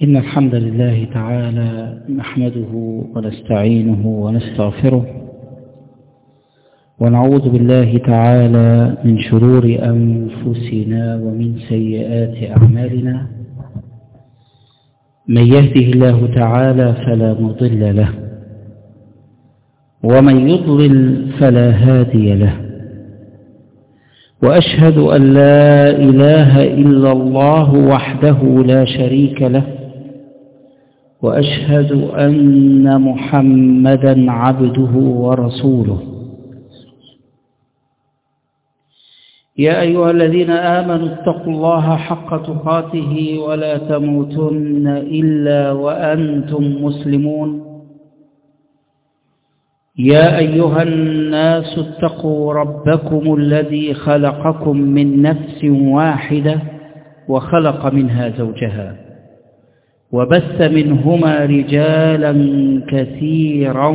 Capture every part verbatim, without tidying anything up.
إن الحمد لله تعالى نحمده ونستعينه ونستغفره ونعوذ بالله تعالى من شرور أنفسنا ومن سيئات أعمالنا. من يهده الله تعالى فلا مضل له ومن يضلل فلا هادي له، وأشهد أن لا إله إلا الله وحده لا شريك له، وأشهد أن محمدا عبده ورسوله. يا أيها الذين آمنوا اتقوا الله حق تقاته ولا تموتن إلا وأنتم مسلمون. يا أيها الناس اتقوا ربكم الذي خلقكم من نفس واحدة وخلق منها زوجها وبث منهما رجالا كثيرا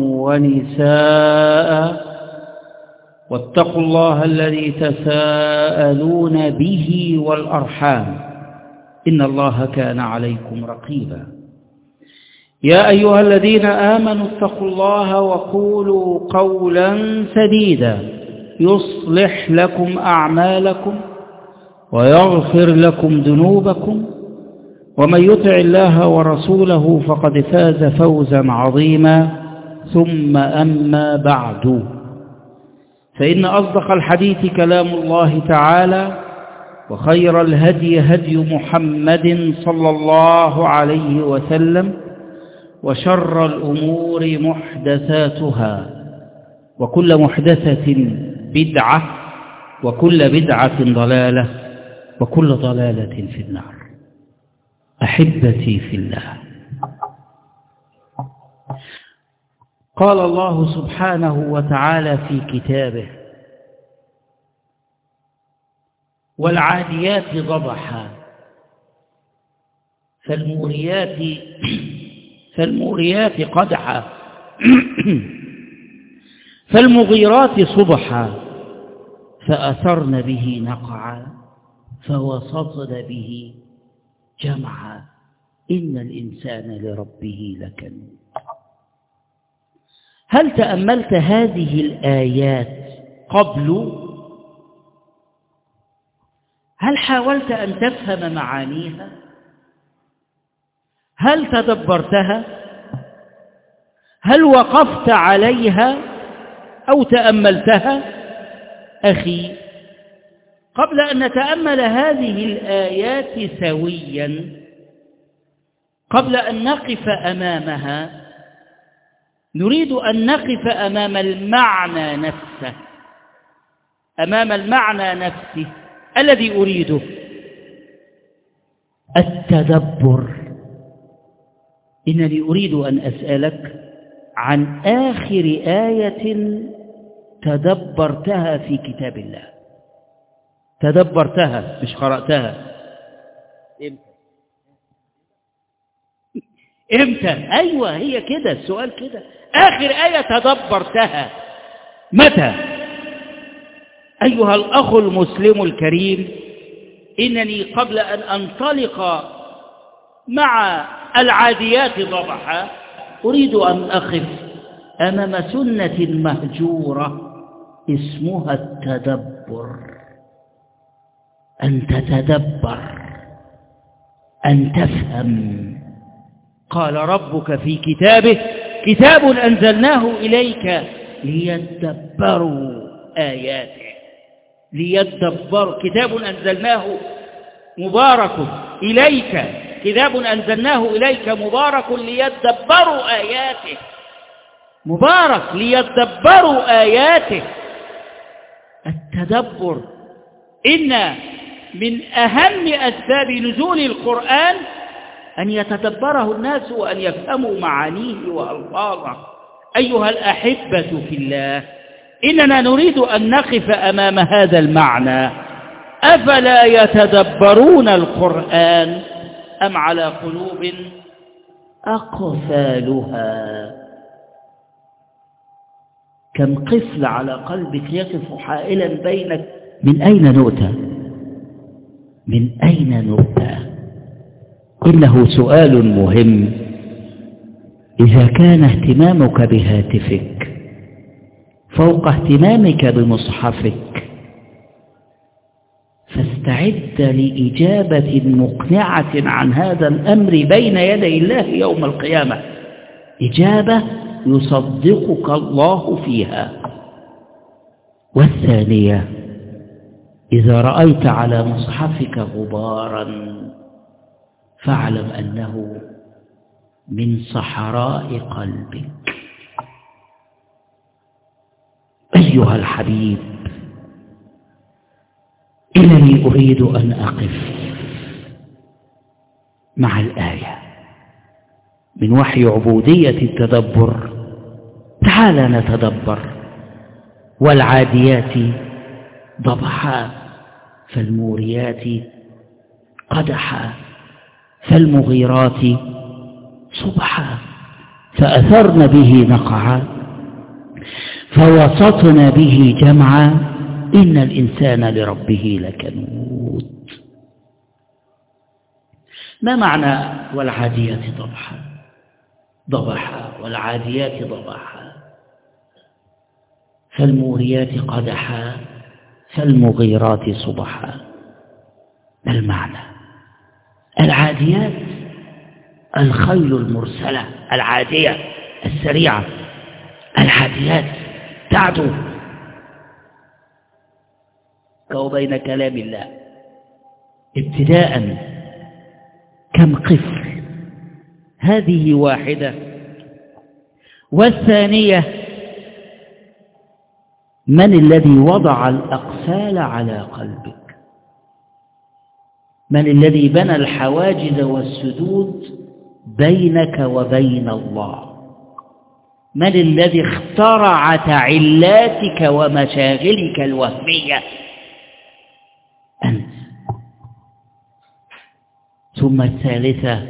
ونساء، واتقوا الله الذي تساءلون به والأرحام إن الله كان عليكم رقيبا. يا أيها الذين آمنوا اتقوا الله وقولوا قولا سديدا يصلح لكم أعمالكم ويغفر لكم ذنوبكم، ومن يطع الله ورسوله فقد فاز فوزا عظيما. ثم أما بعد، فإن أصدق الحديث كلام الله تعالى، وخير الهدي هدي محمد صلى الله عليه وسلم، وشر الأمور محدثاتها، وكل محدثة بدعة، وكل بدعة ضلالة، وكل ضلالة في النار. أحبتي في الله، قال الله سبحانه وتعالى في كتابه: والعاديات ضبحا فالموريات فالموريات قدحا فالمغيرات صبحا فأثرن به نقعا فوسطن به جمعا إن الإنسان لربه لكنود. هل تأملت هذه الآيات قبل؟ هل حاولت أن تفهم معانيها؟ هل تدبرتها؟ هل وقفت عليها أو تأملتها؟ أخي، قبل أن نتأمل هذه الآيات سويا، قبل أن نقف أمامها، نريد أن نقف أمام المعنى نفسه، أمام المعنى نفسه الذي أريده: التدبر. إنني أريد أن أسألك عن آخر آية تدبرتها في كتاب الله. تدبرتها مش قرأتها. إمتى؟ إمتى؟ أيوة، هي كده السؤال كده. آخر آية تدبرتها متى؟ أيها الأخ المسلم الكريم، إنني قبل أن أنطلق مع العاديات ضبحا أريد أن أقف أمام سنة مهجورة اسمها التدبر. أن تتدبر، أن تفهم. قال ربك في كتابه: كتاب أنزلناه إليك ليدبروا آياته. ليدبروا، كتاب أنزلناه مبارك إليك، كتاب أنزلناه إليك مبارك ليدبروا آياته. مبارك ليدبروا آياته. التدبر إن من أهم أسباب نزول القرآن أن يتدبره الناس وأن يفهموا معانيه وألفاظه. أيها الأحبة في الله، إننا نريد أن نقف أمام هذا المعنى. أفلا يتدبرون القرآن أم على قلوب أقفالها؟ كم قفل على قلبك يقف حائلا بينك من أين نؤتى؟ من أين نؤتى؟ إنه سؤال مهم. إذا كان اهتمامك بهاتفك فوق اهتمامك بمصحفك فاستعد لإجابة مقنعة عن هذا الأمر بين يدي الله يوم القيامة، إجابة يصدقك الله فيها. والثانية، إذا رأيت على مصحفك غبارا فاعلم أنه من صحراء قلبك. أيها الحبيب، إنني أريد أن أقف مع الآية من وحي عبودية التدبر. تعال نتدبر. والعاديات ضبحا فالموريات قدحا فالمغيرات صبحا فأثرن به نقعا فوسطن به جمعا إن الإنسان لربه لكنود. ما معنى والعاديات ضبحا؟ ضبحا والعاديات ضبحا فالموريات قدحا فالمغيرات صبحا. ما المعنى؟ العاديات الخيل المرسلة، العادية السريعة، العاديات تعدو وبين كلام الله ابتداء كم قفل، هذه واحدة. والثانية، من الذي وضع الأقفال على قلبك؟ من الذي بنى الحواجز والسدود بينك وبين الله؟ من الذي اخترع تعلاتك ومشاغلك الوهمية؟ أنت. ثم الثالثة،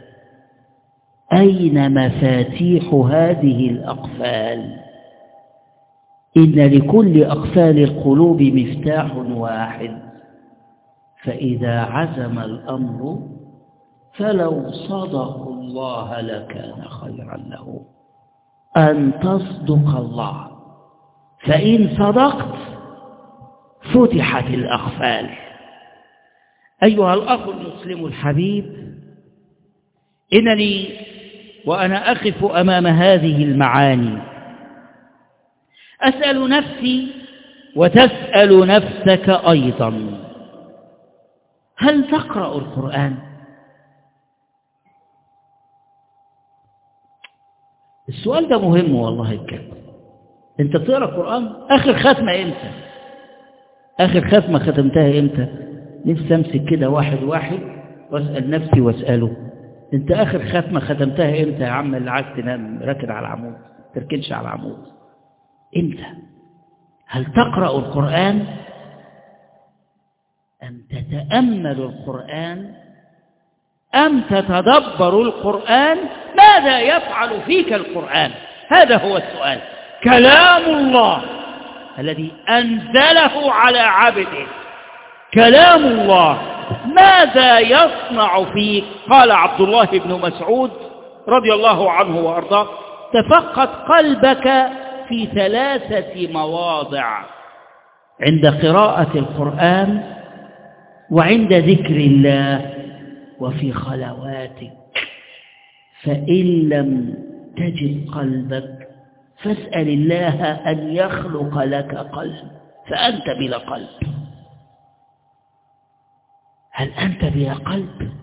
أين مفاتيح هذه الأقفال؟ إن لكل أقفال القلوب مفتاح واحد، فإذا عزم الأمر فلو صدقوا الله لكان خيرا له. أن تصدق الله، فإن صدقت فتحت الأقفال. أيها الأخ المسلم الحبيب، إنني وأنا أقف أمام هذه المعاني أسأل نفسي وتسأل نفسك أيضا: هل تقرأ القرآن؟ السؤال ده مهم والله بجد. انت بتقرأ القرآن؟ آخر ختمة امتى؟ آخر ختمة ختمتها امتى؟ نفسي امسك كده واحد واحد واسأل نفسي واسأله: انت آخر ختمة ختمتها امتى يا عم اللي عايز تنام راكد على العمود تركنش على العمود؟ امتى؟ هل تقرأ القرآن؟ أم تتأمل القرآن؟ أم تتدبر القرآن؟ ماذا يفعل فيك القرآن؟ هذا هو السؤال. كلام الله الذي أنزله على عبده، كلام الله ماذا يصنع فيك؟ قال عبد الله بن مسعود رضي الله عنه وأرضاه: تفقد قلبك في ثلاثة مواضع: عند قراءة القرآن، وعند ذكر الله، وفي خلواتك. فإن لم تجد قلبك فاسأل الله أن يخلق لك قلب، فأنت بلا قلب. هل أنت بلا قلب؟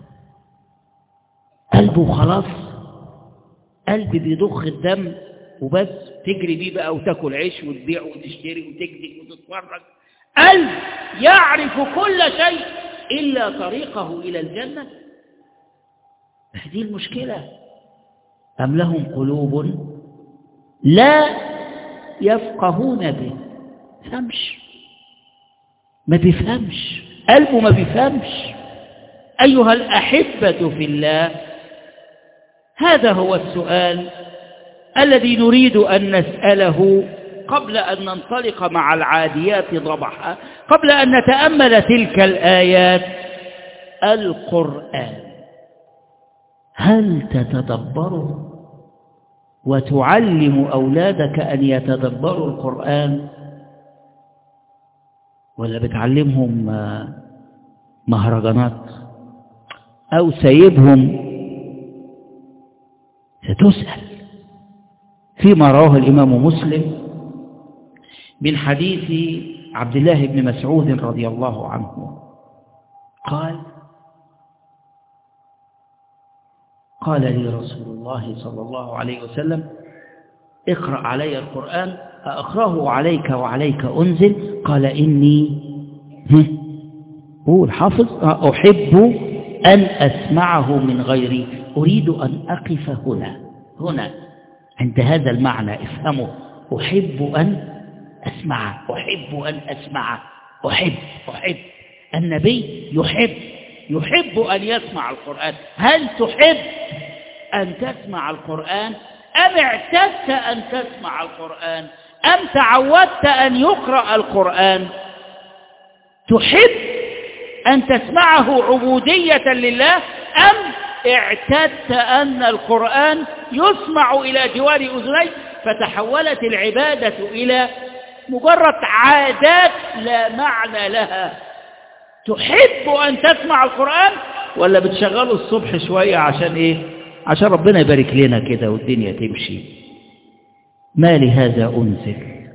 قلبه خلاص، قلب بيضخ الدم وبس، تجري بيه بقى وتاكل عيش وتبيع وتشتري وتكذب وتتفرج. قلب يعرف كل شيء إلا طريقه إلى الجنة. هذه المشكلة. أم لهم قلوب لا يفقهون به؟ فهمش، ما بيفهمش، قلبه ما بيفهمش. أيها الأحبة في الله، هذا هو السؤال الذي نريد أن نسأله قبل أن ننطلق مع العاديات ضبحا، قبل أن نتأمل تلك الآيات. القرآن هل تتدبره وتعلم أولادك أن يتدبروا القرآن، ولا بتعلمهم مهرجانات أو سيبهم؟ ستسأل. فيما رواه الإمام مسلم من حديث عبد الله بن مسعود رضي الله عنه قال قال لي رسول الله صلى الله عليه وسلم: اقرأ علي القرآن أقرأه عليك وعليك أنزل. قال: إني هو الحافظ أحب أن أسمعه من غيري، أريد أن أقف هنا هنا عند هذا المعنى، افهمه. أحب أن أسمع، أحب أن أسمع، أحب أحب النبي يحب يحب أن يسمع القرآن. هل تحب أن تسمع القرآن أم اعتدت أن تسمع القرآن أم تعودت أن يقرأ القرآن؟ تحب أن تسمعه عبودية لله أم اعتدت أن القرآن يسمع إلى جوار أذنيك فتحولت العبادة إلى مجرد عادات لا معنى لها؟ تحب أن تسمع القرآن ولا بتشغله الصبح شوية عشان إيه؟ عشان ربنا يبارك لنا كده والدنيا تمشي؟ ما لهذا أنزل؟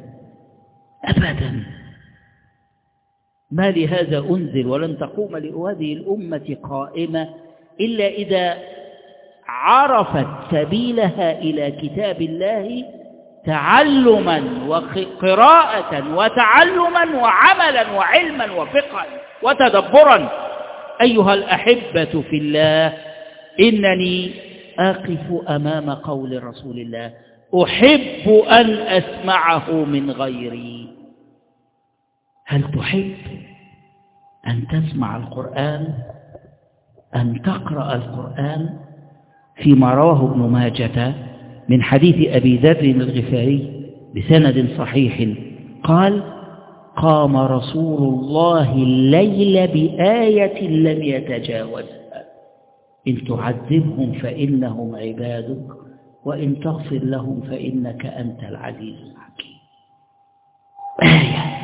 أبدا ما لهذا أنزل. ولن تقوم لهذه الأمة قائمة إلا إذا عرفت سبيلها إلى كتاب الله تعلما وقراءة وتعلما وعملا وعلما وفقها وتدبرا. أيها الأحبة في الله، إنني أقف أمام قول رسول الله: أحب أن أسمعه من غيري. هل تحب أن تسمع القرآن، أن تقرأ القرآن؟ فيما رواه ابن ماجة من حديث أبي ذر الغفاري بسند صحيح قال: قام رسول الله الليل بآية لم يتجاوزها: إن تعذبهم فإنهم عبادك وإن تغفر لهم فإنك أنت العزيز الحكيم. آية.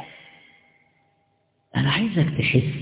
أنا عايزك تحس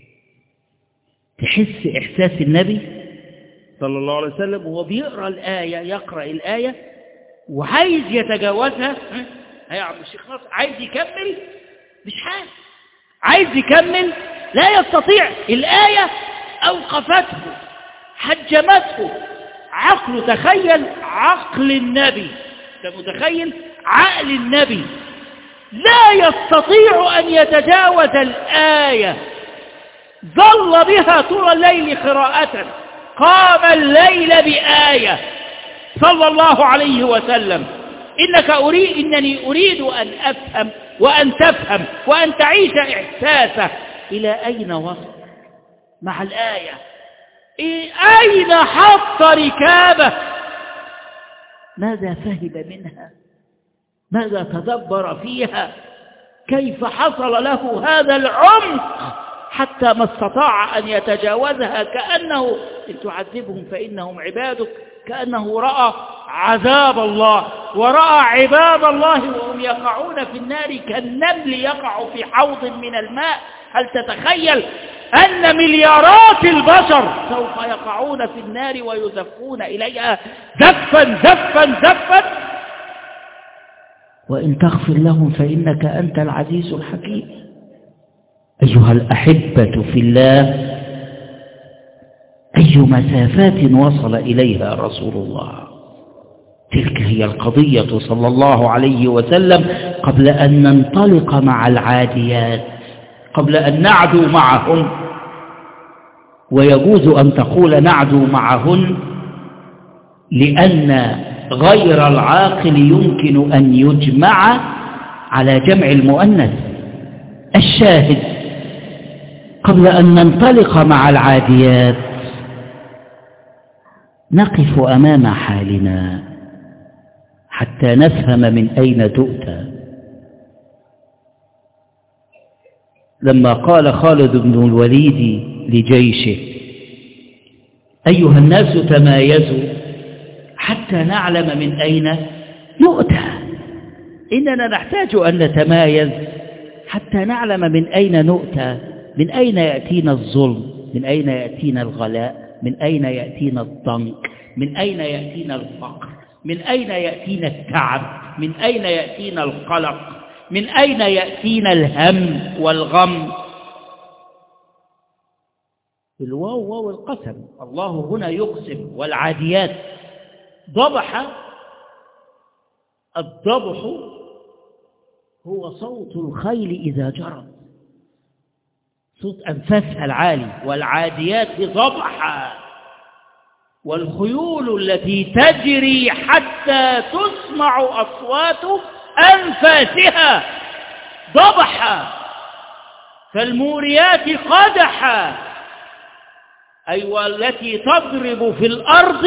تحس إحساس النبي صلى الله عليه وسلم وهو بيقرأ الآية، يقرأ الآية وعايز يتجاوزها. ها يا عبد الشيخ ناصر، عايز يكمل مش حاجة، عايز يكمل لا يستطيع. الآية أوقفته، حجمته عقله. تخيل عقل النبي، أنت متخيل عقل النبي لا يستطيع أن يتجاوز الآية، ظل بها طول الليل قراءة. قام الليل بآية صلى الله عليه وسلم. إنك أريد إنني أريد أن أفهم وأن تفهم وأن تعيش إحساسه. إلى أين وصل مع الآية؟ أين حط ركابه؟ ماذا فهم منها؟ ماذا تدبر فيها؟ كيف حصل له هذا العمق حتى ما استطاع أن يتجاوزها؟ كأنه إن تعذبهم فإنهم عبادك، كأنه رأى عذاب الله ورأى عباد الله وهم يقعون في النار كالنمل يقع في حوض من الماء. هل تتخيل أن مليارات البشر سوف يقعون في النار ويزفون إليها زفا زفا زفا؟ وإن تغفر لهم فإنك أنت العزيز الحكيم. أيها الأحبة في الله، أي مسافات وصل إليها رسول الله. تلك هي القضية صلى الله عليه وسلم قبل أن ننطلق مع العاديات، قبل أن نعدو معهن. ويجوز أن تقول نعدو معهن لأن غير العاقل يمكن أن يجمع على جمع المؤنث. الشاهد قبل أن ننطلق مع العاديات نقف أمام حالنا حتى نفهم من أين تؤتى. لما قال خالد بن الوليد لجيشه: أيها الناس تمايزوا حتى نعلم من أين نؤتى. إننا نحتاج أن نتمايز حتى نعلم من أين نؤتى، من أين يأتينا الظلم، من أين يأتينا الغلاء، من أين يأتينا الضنك، من أين يأتينا الفقر، من أين يأتينا التعب، من أين يأتينا القلق، من أين يأتينا الهم والغم. الواو واو القسم، الله هنا يقسم. والعاديات ضبح، الضبح هو صوت الخيل إذا جرت، صوت أنفاسها العالي. والعاديات ضبحا، والخيول التي تجري حتى تسمع أصوات أنفاسها ضبحا. فالموريات قدحا، أي والتي تضرب في الأرض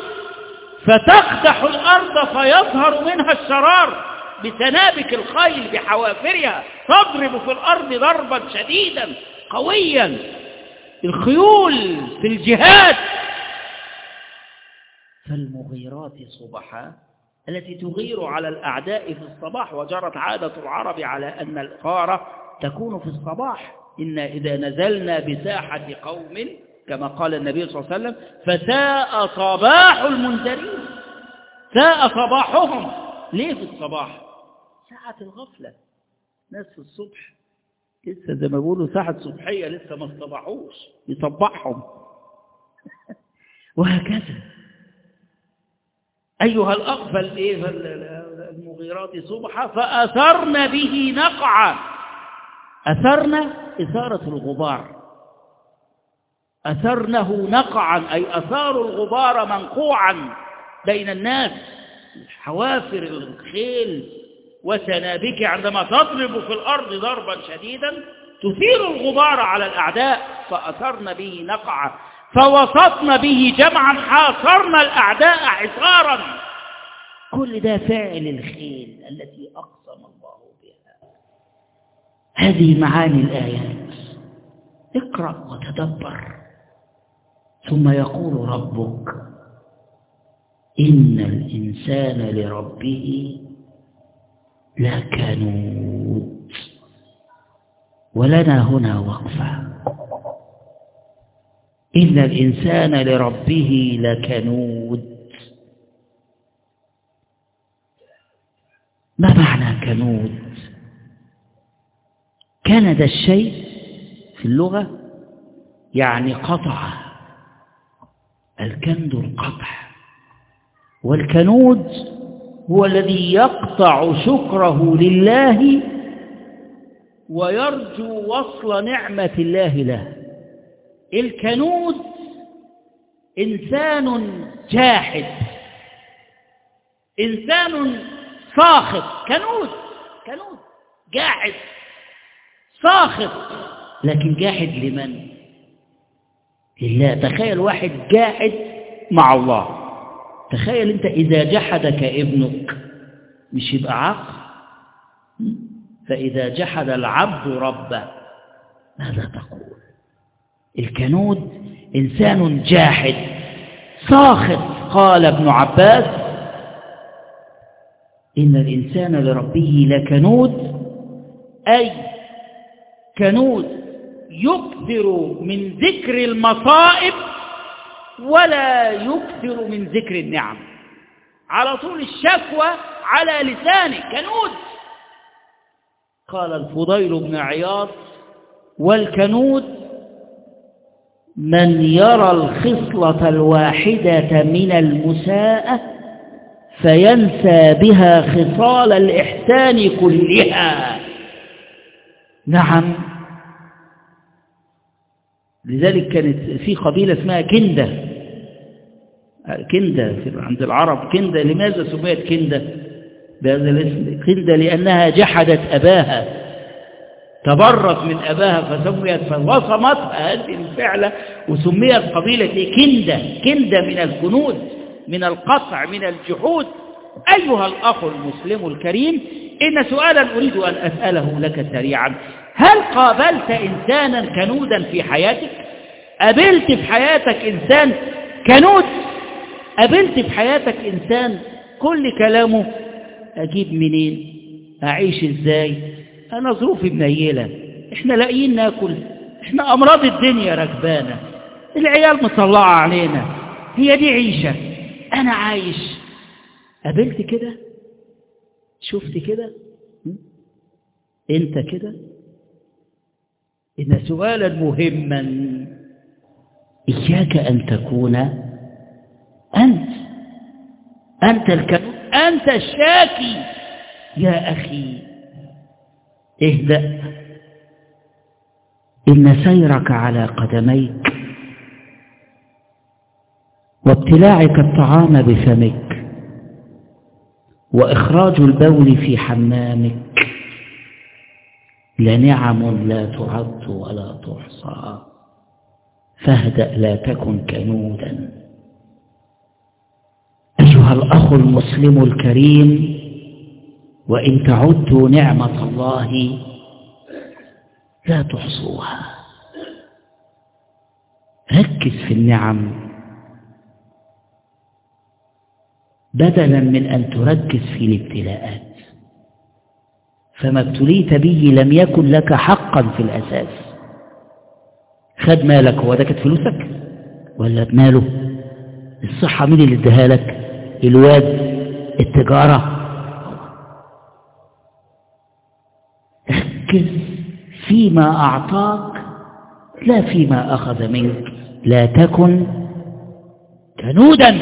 فتقدح الأرض فيظهر منها الشرار بسنابك الخيل بحوافرها، تضرب في الأرض ضربا شديدا قويا. الخيول في الجهاد. فالمغيرات صبحا، التي تغير على الأعداء في الصباح. وجرت عادة العرب على أن الغارة تكون في الصباح. إن إذا نزلنا بساحة قوم كما قال النبي صلى الله عليه وسلم فساء صباح المنذرين. ساء صباحهم. ليه في الصباح؟ ساعة الغفلة. ناس في الصبح لسه زي ما بيقولوا ساعة صبحية لسه ما اصطبحوش، يصبحهم. وهكذا أيها الأقفل إيه المغيرات صبحا فأثرن به نقعا. أثرن إثارة الغبار، أثرنه نقعا أي أثاروا الغبار منقوعا بين الناس. حوافر الخيل وسنابك عندما تضرب في الأرض ضربا شديدا تثير الغبار على الأعداء. فأثرن به نقعا فوسطن به جمعا، حاصرنا الأعداء حصارا. كل ده فعل الخيل التي أقسم الله بها. هذه معاني الآيات. اقرأ وتدبر. ثم يقول ربك إن الإنسان لربه لكنود. ولنا هنا وقفة. إن الإنسان لربه لكنود. ما معنى كنود؟ كند الشيء في اللغة يعني قطع. الكند القطع. والكنود هو الذي يقطع شكره لله ويرجو وصل نعمة الله له. الكنود إنسان جاحد، إنسان ساخط. كنود كنود جاحد ساخط. لكن جاحد لمن؟ لله. تخيل واحد جاحد مع الله. تخيل انت إذا جحدك ابنك مش يبقى عاق؟ فإذا جحد العبد ربه ماذا تقول؟ الكنود إنسان جاحد ساخط. قال ابن عباس إن الإنسان لربه لكنود، أي كنود يكثر من ذكر المصائب ولا يكثر من ذكر النعم. على طول الشكوى على لسانه. كنود. قال الفضيل بن عياض والكنود من يرى الخصلة الواحدة من المساءة فينسى بها خصال الإحسان كلها. نعم. لذلك كانت في قبيلة اسمها كندة. كندة عند العرب. كندة لماذا سميت كندة بهذا الاسم؟ كندة لأنها جحدت أباها، تبرت من أباها فسميت، فوصمتها هذه الفعلة وسميت قبيلة كندة. كندة من الكنود، من القطع، من الجحود. أيها الأخ المسلم الكريم، إن سؤالا أريد أن أسأله لك سريعا. هل قابلت إنسانا كنودا في حياتك؟ قابلت في حياتك إنسان كنود. قابلت في حياتك إنسان كل كلامه أجيب منين، أعيش إزاي، أنا ظروفي منيلة، إحنا لاقيين ناكل، إحنا أمراض الدنيا ركبانة، العيال مطلعة علينا، هي دي عيشة، أنا عايش. قابلت كده؟ شفت كده؟ أنت كده؟ إن سؤالا مهما، إياك أن تكون أنت أنت الكنود، أنت الشاكي. يا أخي اهدأ، إن سيرك على قدميك وابتلاعك الطعام بفمك وإخراج البول في حمامك لنعم لا تعد ولا تحصى، فاهدأ لا تكن كنودا. أيها الأخ المسلم الكريم، وإن تعدوا نعمة الله لا تحصوها. ركز في النعم بدلا من أن تركز في الابتلاءات، فما ابتليت به لم يكن لك حقا في الأساس. خد مالك، هو ده كانت فلوسك ولا بماله؟ الصحة مين اللي اداها لك؟ الواد؟ التجارة؟ ركز فيما أعطاك لا فيما أخذ منك، لا تكن كنودا.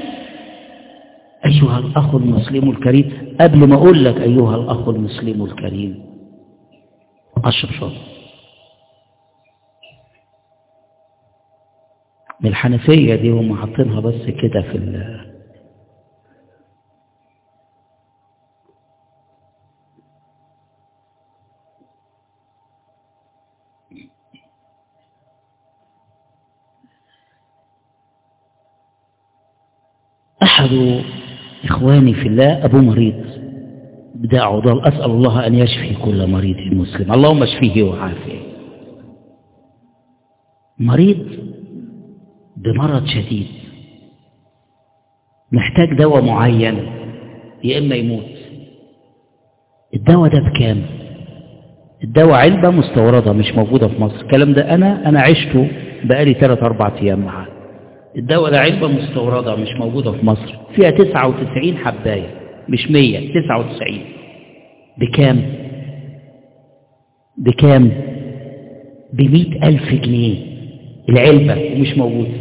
أيها الأخ المسلم الكريم، قبل ما أقول لك أيها الأخ المسلم الكريم، أشرب شرب من الحنفية دي، هم حاطينها بس كده في ال أحد إخواني في الله أبو مريض بدأ عضال، أسأل الله أن يشفي كل مريض مسلم، اللهم اشفيه وعافيه. مريض بمرض شديد محتاج دواء معين يا إما يموت. الدواء ده بكام؟ الدواء علبة مستوردة مش موجودة في مصر، الكلام ده أنا أنا عشته بقالي ثلاث أربع أيام معاه. الدواء ده علبة مستوردة مش موجودة في مصر، فيها تسعة وتسعين حباية، مش مية، تسعة وتسعين. بكام؟ بكام؟ بمئة ألف جنيه العلبة ومش موجودة.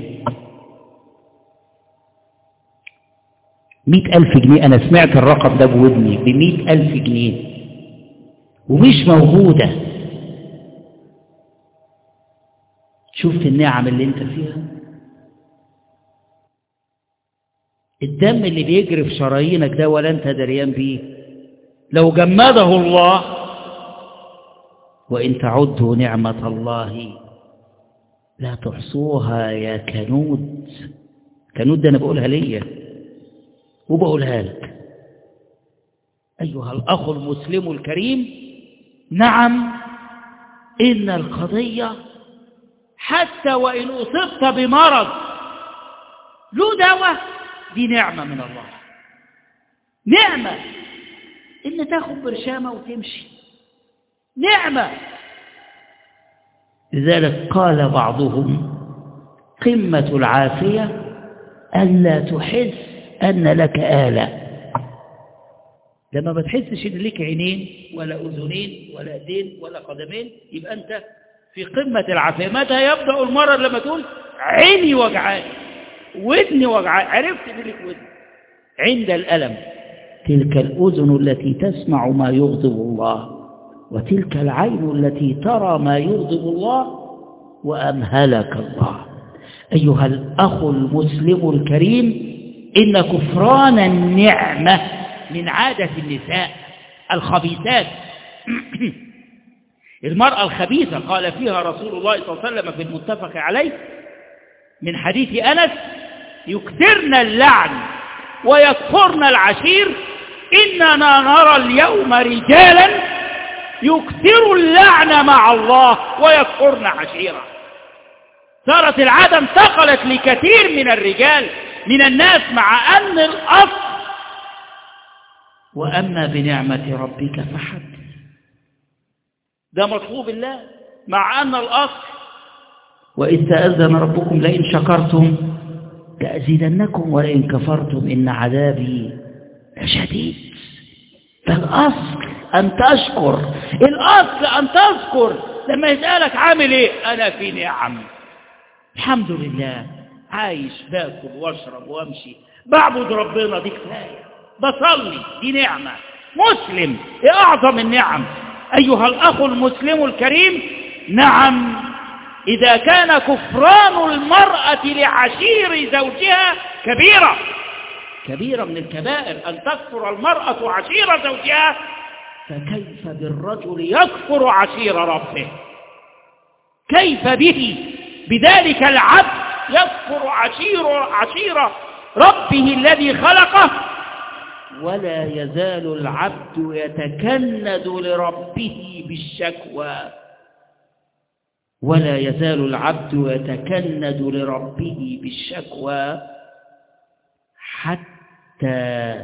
مئة ألف جنيه، أنا سمعت الرقم ده بودني، بمئة ألف جنيه ومش موجودة. شفت النعم اللي انت فيها؟ الدم اللي بيجري في شرايينك ده ولا انت دريان بيه، لو جمده الله. وإن تعدوا نعمة الله لا تحصوها يا كنود. كنود ده أنا بقولها ليا وبقولها لك أيها الأخ المسلم الكريم. نعم، إن القضية حتى وإن أصبت بمرض له دواء، دي نعمة من الله. نعمة إن تاخد برشامة وتمشي، نعمة. لذلك قال بعضهم قمة العافية ألا تحس أن لك آلة. لما ما تحسش إن لك عينين ولا أذنين ولا يدين ولا قدمين، يبقى أنت في قمة العافية. متى يبدأ المرض؟ لما تقول عيني وجعاني، ودني وجعاني، عرفت إن لك ودن. عند الألم تلك الأذن التي تسمع ما يغضب الله، وتلك العين التي ترى ما يغضب الله، وأمهلك الله. أيها الأخ المسلم الكريم، إن كفران النعمة من عادة النساء الخبيثات. المرأة الخبيثة قال فيها رسول الله صلى الله عليه وسلم في المتفق عليه من حديث أنس: يكثرن اللعن ويكفرن العشير، إننا نرى اليوم رجالا يكثر اللعن مع الله ويكفرن عشيرا. صارت العادة انتقلت لكثير من الرجال من الناس، مع أن الأصل وأما بنعمة ربك فحدث، ده مطلوب الله، مع أن الأصل وإذ تأذن ربكم لئن شكرتم لأزيدنكم ولئن كفرتم إن عذابي لشديد. فالأصل أن تشكر، الأصل أن تذكر. لما يسألك عامل إيه؟ أنا في نعم، الحمد لله، عايش باكل واشرب وامشي بعبد ربنا، دي كفاية، بصلي، دي نعمة. مسلم، ايه أعظم النعم أيها الأخ المسلم الكريم؟ نعم، إذا كان كفران المرأة لعشير زوجها كبيرة كبيرة من الكبائر أن تكفر المرأة عشير زوجها، فكيف بالرجل يكفر عشير ربه؟ كيف به بذلك العبد يكفر عشير عشير ربه الذي خلقه؟ ولا يزال العبد يتكند لربه بالشكوى، ولا يزال العبد يتكند لربه بالشكوى حتى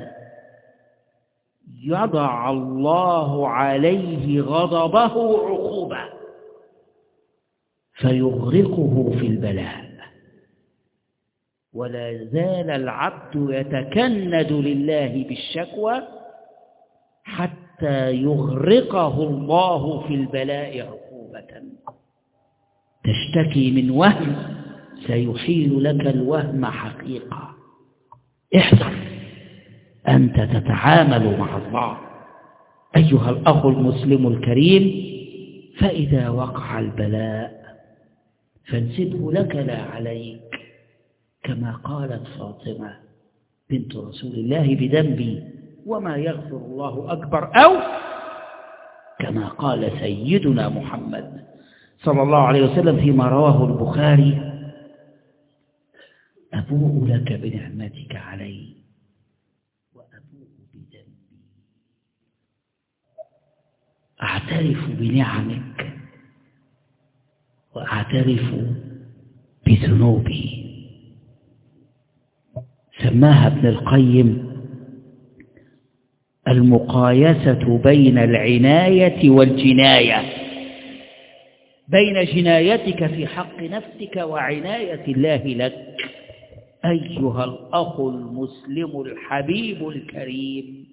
يضع الله عليه غضبه عقوبة فيغرقه في البلاء. ولا يزال العبد يتكند لله بالشكوى حتى يغرقه الله في البلاء عقوبة. تشتكي من وهم سيحيل لك الوهم حقيقة. احذر، أنت تتعامل مع الله أيها الأخ المسلم الكريم، فإذا وقع البلاء فانسبه لك لا عليك، كما قالت فاطمة بنت رسول الله بذنبي وما يغفر الله أكبر، أو كما قال سيدنا محمد صلى الله عليه وسلم فيما رواه البخاري: أبوء لك بنعمتك علي وأبوء بذنبي. أعترف بنعمك وأعترف بذنوبي. سماها ابن القيم المقايسة بين العناية والجناية، بين جنايتك في حق نفسك وعناية الله لك. أيها الأخ المسلم الحبيب الكريم،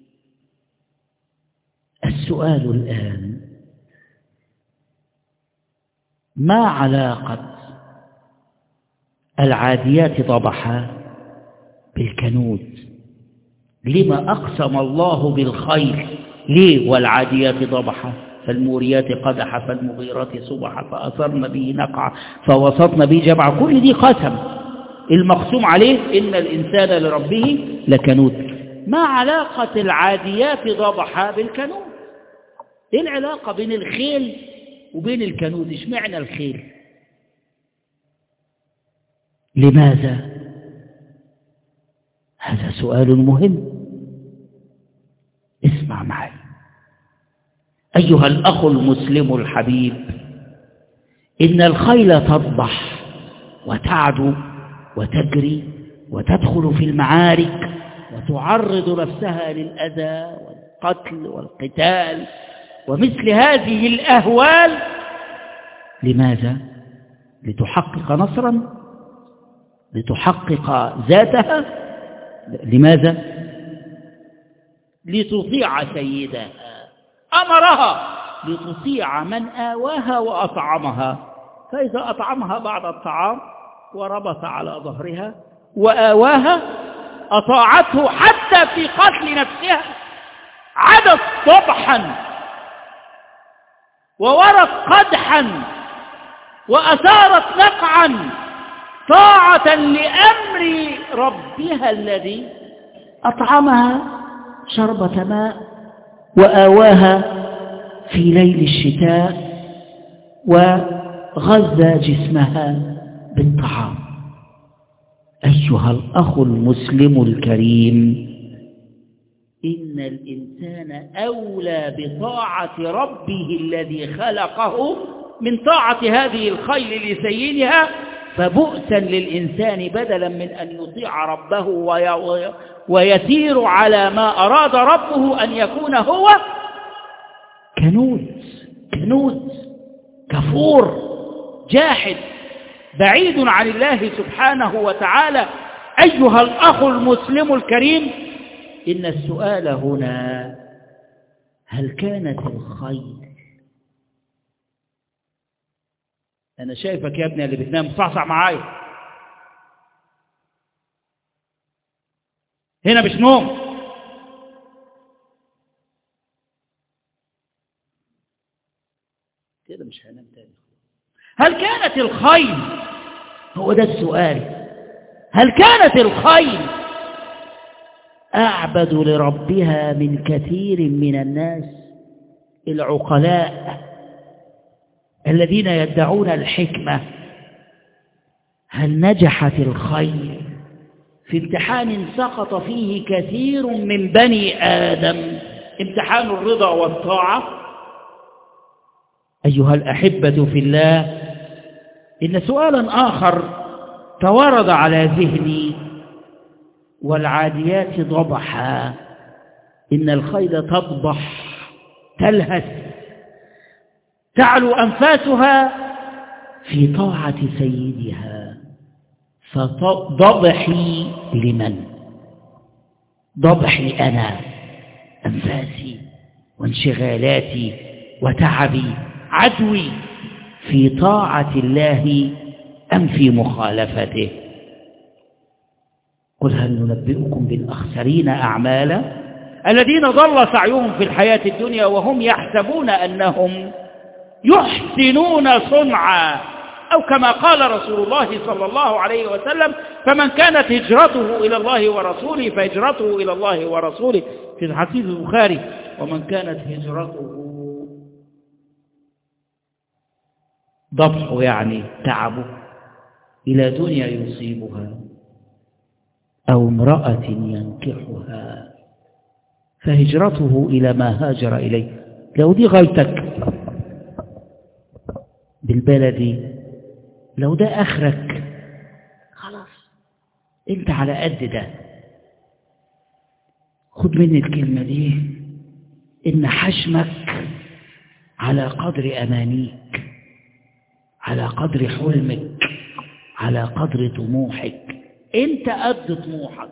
السؤال الآن: ما علاقة العاديات ضبحا بالكنود؟ لما أقسم الله بالخير؟ ليه والعاديات ضبحا؟ فالموريات قدحا فالمغيرات صبحا فأثرن به نقعا فوسطن به جمعا. كل دي قسم، المقسوم عليه إن الإنسان لربه لكنود. ما علاقة العاديات ضبحا بالكنود؟ إيه العلاقة بين الخيل وبين الكنود؟ اشمعنى الخيل؟ لماذا؟ هذا سؤال مهم، اسمع معي أيها الأخ المسلم الحبيب. إن الخيل تضبح وتعدو وتجري وتدخل في المعارك وتعرض نفسها للأذى والقتل والقتال ومثل هذه الأهوال. لماذا؟ لتحقق نصرا؟ لتحقق ذاتها؟ لماذا؟ لتطيع سيدها، أمرها لتطيع من آواها وأطعمها، فإذا أطعمها بعد الطعام وربط على ظهرها وآواها أطاعته حتى في قتل نفسها. عدت ضبحا وورت قدحا وأثارت نقعا طاعة لأمر ربها الذي أطعمها شربة ماء وآواها في ليل الشتاء وغذى جسمها بالطعام. أيها الأخ المسلم الكريم، إن الإنسان أولى بطاعة ربه الذي خلقه من طاعة هذه الخيل لسيدها فبؤسا للإنسان بدلا من أن يطيع ربه ويسير على ما أراد ربه أن يكون هو كنود كنود كفور جاحد بعيد عن الله سبحانه وتعالى. أيها الأخ المسلم الكريم، إن السؤال هنا: هل كانت الخير؟ أنا شايفك يا ابني اللي بتنام، صعصع معايا، هنا مش نوم. كده مش هنام تاني. هل كانت الخير، هو ده السؤال، هل كانت الخير أعبد لربها من كثير من الناس العقلاء الذين يدعون الحكمة؟ هل نجحت الخير في امتحان سقط فيه كثير من بني آدم، امتحان الرضا والطاعة؟ أيها الأحبة في الله، إن سؤالا آخر توارد على ذهني: والعاديات ضبحا. إن الخيل تضبح تلهث تعلو أنفاسها في طاعة سيدها، فضبحي لمن؟ ضبحي أنا، أنفاسي وانشغالاتي وتعبي، عدوي في طاعة الله أم في مخالفته؟ قل هل ننبئكم بالأخسرين أعمالا الذين ضل سعيهم في الحياة الدنيا وهم يحسبون أنهم يحسنون صنعا، أو كما قال رسول الله صلى الله عليه وسلم: فمن كانت هجرته إلى الله ورسوله فهجرته إلى الله ورسوله، في الحديث البخاري: ومن كانت هجرته ضبحه يعني تعبه إلى دنيا يصيبها أو امرأة ينكحها فهجرته إلى ما هاجر إليه. لو دي غايتك بالبلدي، لو ده آخرك، خلاص انت على قد ده. خد مني الكلمة دي: إن حشمك على قدر أمانيك، على قدر حلمك، على قدر طموحك. انت قد طموحك.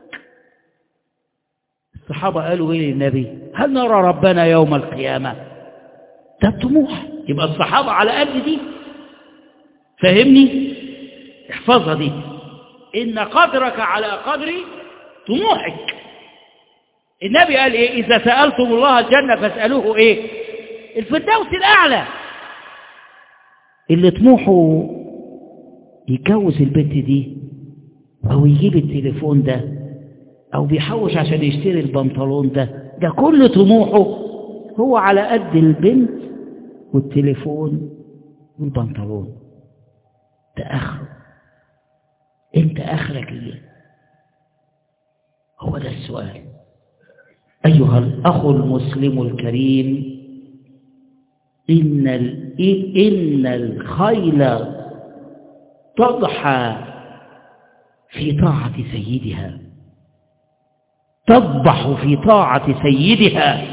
الصحابة قالوا ايه للنبي؟ هل نرى ربنا يوم القيامة؟ ده الطموح. يبقى الصحابة على قد دي، فهمني؟ احفظها دي: إن قدرك على قدر طموحك. النبي قال ايه؟ إذا سألتم الله الجنة فاسألوه ايه؟ الفردوس الأعلى. اللي طموحه يتجوز البنت دي، أو يجيب التليفون ده، أو بيحوش عشان يشتري البنطلون ده، ده كل طموحه هو على قد البنت والتليفون والبنطلون. ده آخره. انت آخرك ايه؟ هو ده السؤال. أيها الأخ المسلم الكريم، إن إن الخيل تضحى في طاعة سيدها، تضبح في طاعة سيدها،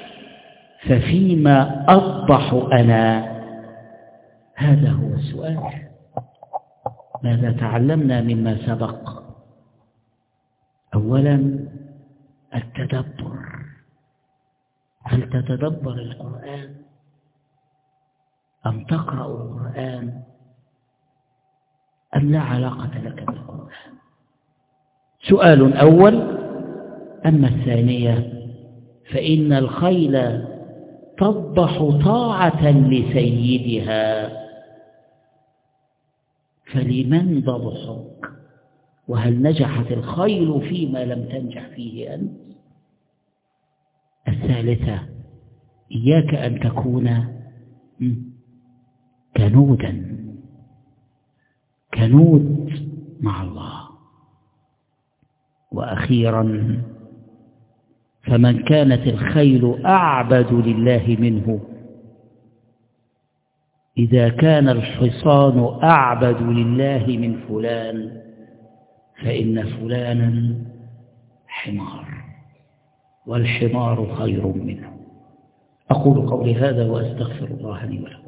ففيما أضبح أنا؟ هذا هو السؤال. ماذا تعلمنا مما سبق؟ أولا التدبر. هل تتدبر القرآن أم تقرأ القرآن أم لا علاقة لك بالقرآن؟ سؤال أول. أما الثانية فإن الخيل تضبح طاعة لسيدها، فلمن ضبحك؟ وهل نجحت الخيل فيما لم تنجح فيه أنت؟ الثالثة: إياك أن تكون كنودا، كنود مع الله. وأخيرا: فمن كانت الخيل أعبد لله منه إذا كان الحصان أعبد لله من فلان فإن فلانا حمار، والحمار خير منه. أقول قولي هذا وأستغفر الله لي ولكم.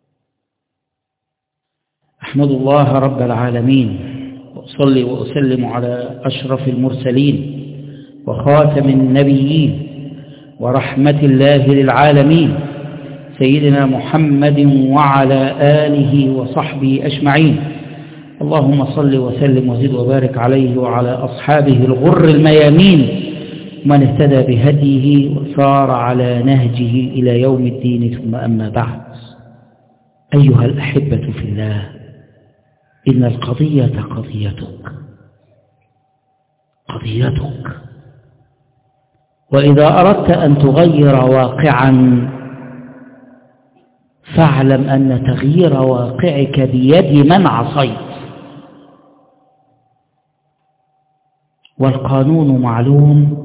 أحمد الله رب العالمين، وأصلي وأسلم على أشرف المرسلين وخاتم النبيين ورحمة الله للعالمين سيدنا محمد وعلى آله وصحبه أجمعين. اللهم صل وسلم وزد وبارك عليه وعلى أصحابه الغر الميامين من اهتدى بهديه وصار على نهجه إلى يوم الدين. ثم أما بعد، أيها الأحبة في الله، إن القضية قضيتك قضيتك وإذا أردت أن تغير واقعا فاعلم أن تغيير واقعك بيد من عصيت، والقانون معلوم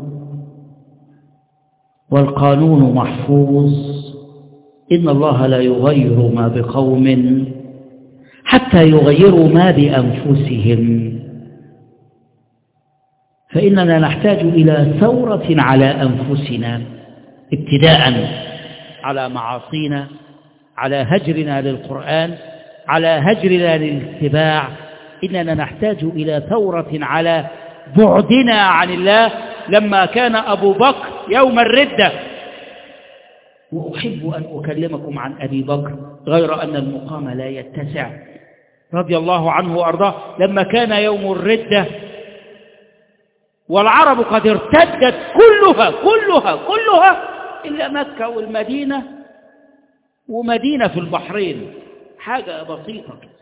والقانون محفوظ. إن الله لا يغير ما بقوم حتى يغيروا ما بأنفسهم، فإننا نحتاج إلى ثورة على أنفسنا، ابتداء على معاصينا، على هجرنا للقرآن، على هجرنا للاتباع. إننا نحتاج إلى ثورة على بعدنا عن الله، لما كان أبو بكر يوم الردة. وأحب أن أكلمكم عن أبي بكر غير أن المقام لا يتسع، رضي الله عنه وأرضاه، لما كان يوم الردة والعرب قد ارتدت كلها كلها كلها إلا مكة والمدينة ومدينة في البحرين، حاجة بسيطة كده.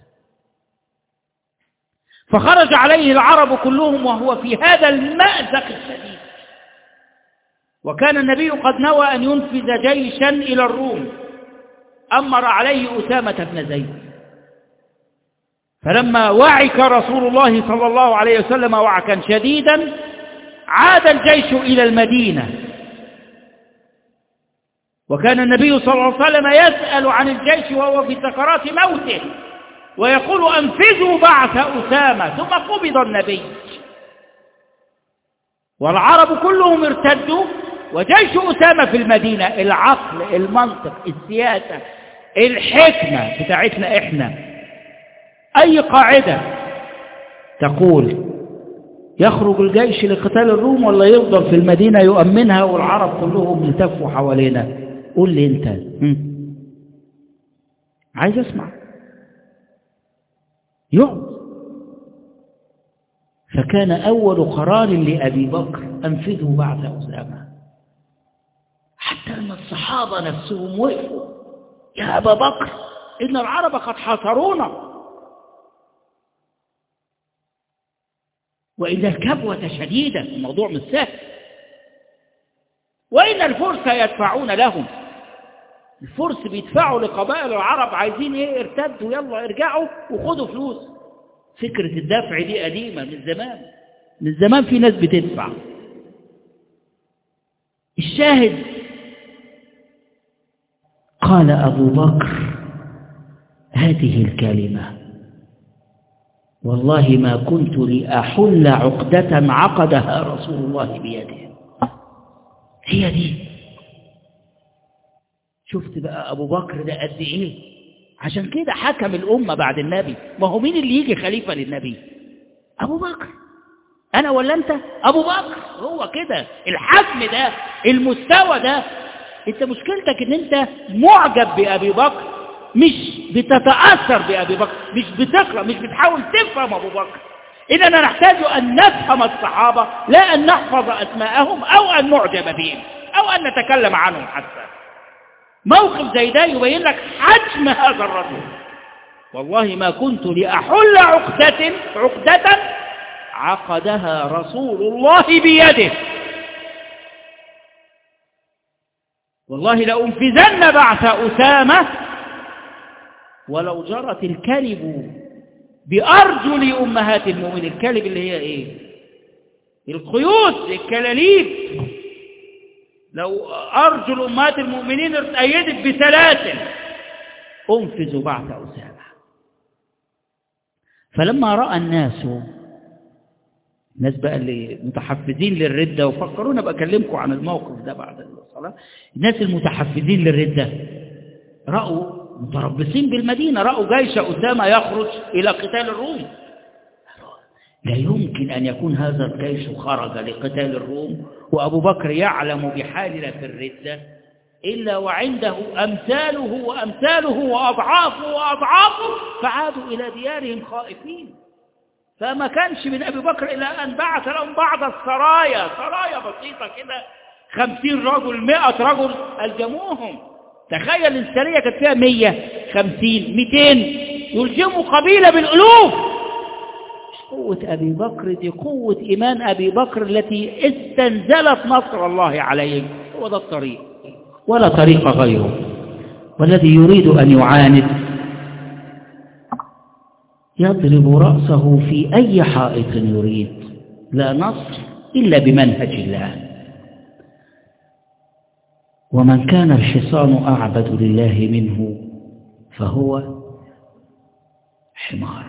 فخرج عليه العرب كلهم وهو في هذا المأزق الشديد، وكان النبي قد نوى أن ينفذ جيشا إلى الروم، أمر عليه أسامة بن زيد. فلما وعك رسول الله صلى الله عليه وسلم وعكا شديدا عاد الجيش إلى المدينة، وكان النبي صلى الله عليه وسلم يسأل عن الجيش وهو في سكرات موته ويقول أنفذوا بعث أسامة. ثم قبض النبي والعرب كلهم ارتدوا وجيش أسامة في المدينة. العقل، المنطق، السياسة، الحكمة بتاعتنا إحنا، أي قاعدة تقول يخرج الجيش لقتال الروم ولا يفضل في المدينة يؤمنها والعرب كلهم يلتفوا حوالينا؟ قول لي أنت. هم؟ عايز أسمع. يقعد. فكان أول قرار لأبي بكر أنفذوا بعث أسامة، حتى أن الصحابة نفسهم وقفوا: يا أبا بكر إن العرب قد حاصرونا، وإن الكبوة شديدة، الموضوع مش سهل، وإن الفرس يدفعون لهم. الفرس بيدفعوا لقبائل العرب، عايزين ايه؟ ارتدوا، يلا ارجعوا وخدوا فلوس. فكرة الدفع دي قديمة من زمان، من زمان في ناس بتدفع. الشاهد قال أبو بكر هذه الكلمة: والله ما كنت لأحل عقدة عقدها رسول الله بيده. هي دي. شفت بقى أبو بكر ده قد إيه؟ عشان كده حكم الأمة بعد النبي. ما هو مين اللي يجي خليفة للنبي؟ أبو بكر. أنا ولا أنت؟ أبو بكر. هو كده الحجم ده، المستوى ده. أنت مشكلتك إن أنت معجب بأبي بكر، مش بتتأثر بأبي بكر، مش بتقرأ، مش بتحاول تفهم أبو بكر. إننا نحتاج أن نفهم الصحابة، لا أن نحفظ أسماءهم أو أن نعجب بهم أو أن نتكلم عنهم حتى. موقف زي ده يبين لك حجم هذا الرجل. والله ما كنت لأحل عقدة عقدة عقدها رسول الله بيده. والله لأنفذن بعث أسامة ولو جرت الكلب بأرجل أمهات المؤمنين. الكلب اللي هي إيه؟ القيود، الكلاليب. لو أرجل أمهات المؤمنين اتأيدت بسلاسل أنفذ بعث أسامة. فلما رأى الناس الناس بقى اللي متحفزين للردة، وفكرونا بقى أكلمكم عن الموقف ده بعد الصلاة، الناس المتحفزين للردة رأوا متربصين بالمدينة، رأوا جيش أسامة يخرج إلى قتال الروم. لا يمكن أن يكون هذا الجيش خرج لقتال الروم وأبو بكر يعلم بحالنا في الردة إلا وعنده أمثاله وأمثاله وأضعافه وأضعافه، فعادوا إلى ديارهم خائفين. فما كانش من أبي بكر إلا أن بعث لهم بعض السرايا، سرايا بسيطة كده، خمسين رجل مئة رجل ألجموهم. تخيل السرية كانت فيها مية خمسين مئتين يلجموا قبيلة بالألوف. قوة أبي بكر دي قوة إيمان أبي بكر التي استنزلت نصر الله عليهم. هو ده الطريق ولا طريق غيره. والذي يريد أن يعاند يضرب رأسه في أي حائط يريد، لا نصر إلا بمنهج الله. ومن كان الحصان أعبد لله منه فهو حمار.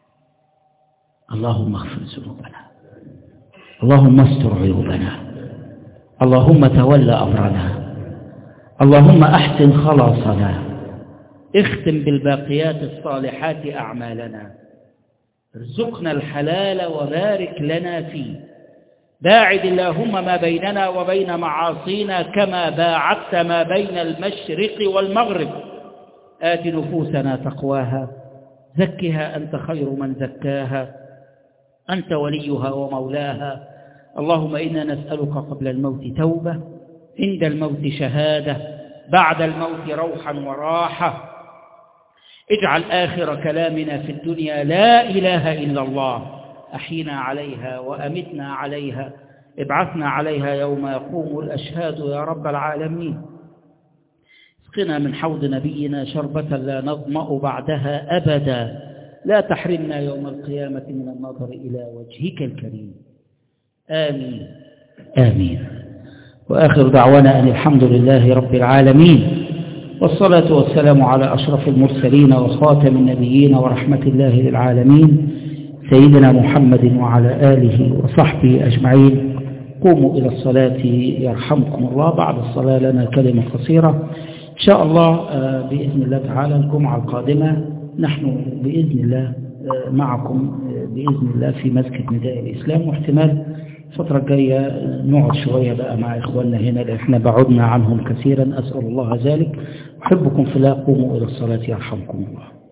اللهم اغفر ذنوبنا، اللهم استر عيوبنا، اللهم تول أمرنا، اللهم أحسن خلاصنا، اختم بالباقيات الصالحات أعمالنا، ارزقنا الحلال وبارك لنا فيه، باعد اللهم ما بيننا وبين معاصينا كما باعدت ما بين المشرق والمغرب. آت نفوسنا تقواها، زكها أنت خير من زكاها، أنت وليها ومولاها. اللهم إنا نسألك قبل الموت توبة، عند الموت شهادة، بعد الموت روحا وراحة. اجعل آخر كلامنا في الدنيا لا إله إلا الله، أحينا عليها وأمتنا عليها، ابعثنا عليها يوم يقوم الأشهاد يا رب العالمين. اسقنا من حوض نبينا شربة لا نظمأ بعدها أبدا، لا تحرمنا يوم القيامة من النظر إلى وجهك الكريم. آمين آمين. وآخر دعوانا أن الحمد لله رب العالمين، والصلاة والسلام على أشرف المرسلين وخاتم النبيين ورحمة الله للعالمين سيدنا محمد وعلى آله وصحبه أجمعين. قوموا إلى الصلاة يرحمكم الله. بعد الصلاة لنا كلمة قصيرة إن شاء الله بإذن الله تعالى. الجمعة القادمة نحن بإذن الله معكم بإذن الله في مسجد نداء الإسلام، واحتمال الفترة الجاية نقعد شوية بقى مع إخواننا هنا لأن احنا بعدنا عنهم كثيرا. أسأل الله ذلك. أحبكم في الله. قوموا إلى الصلاة يرحمكم الله.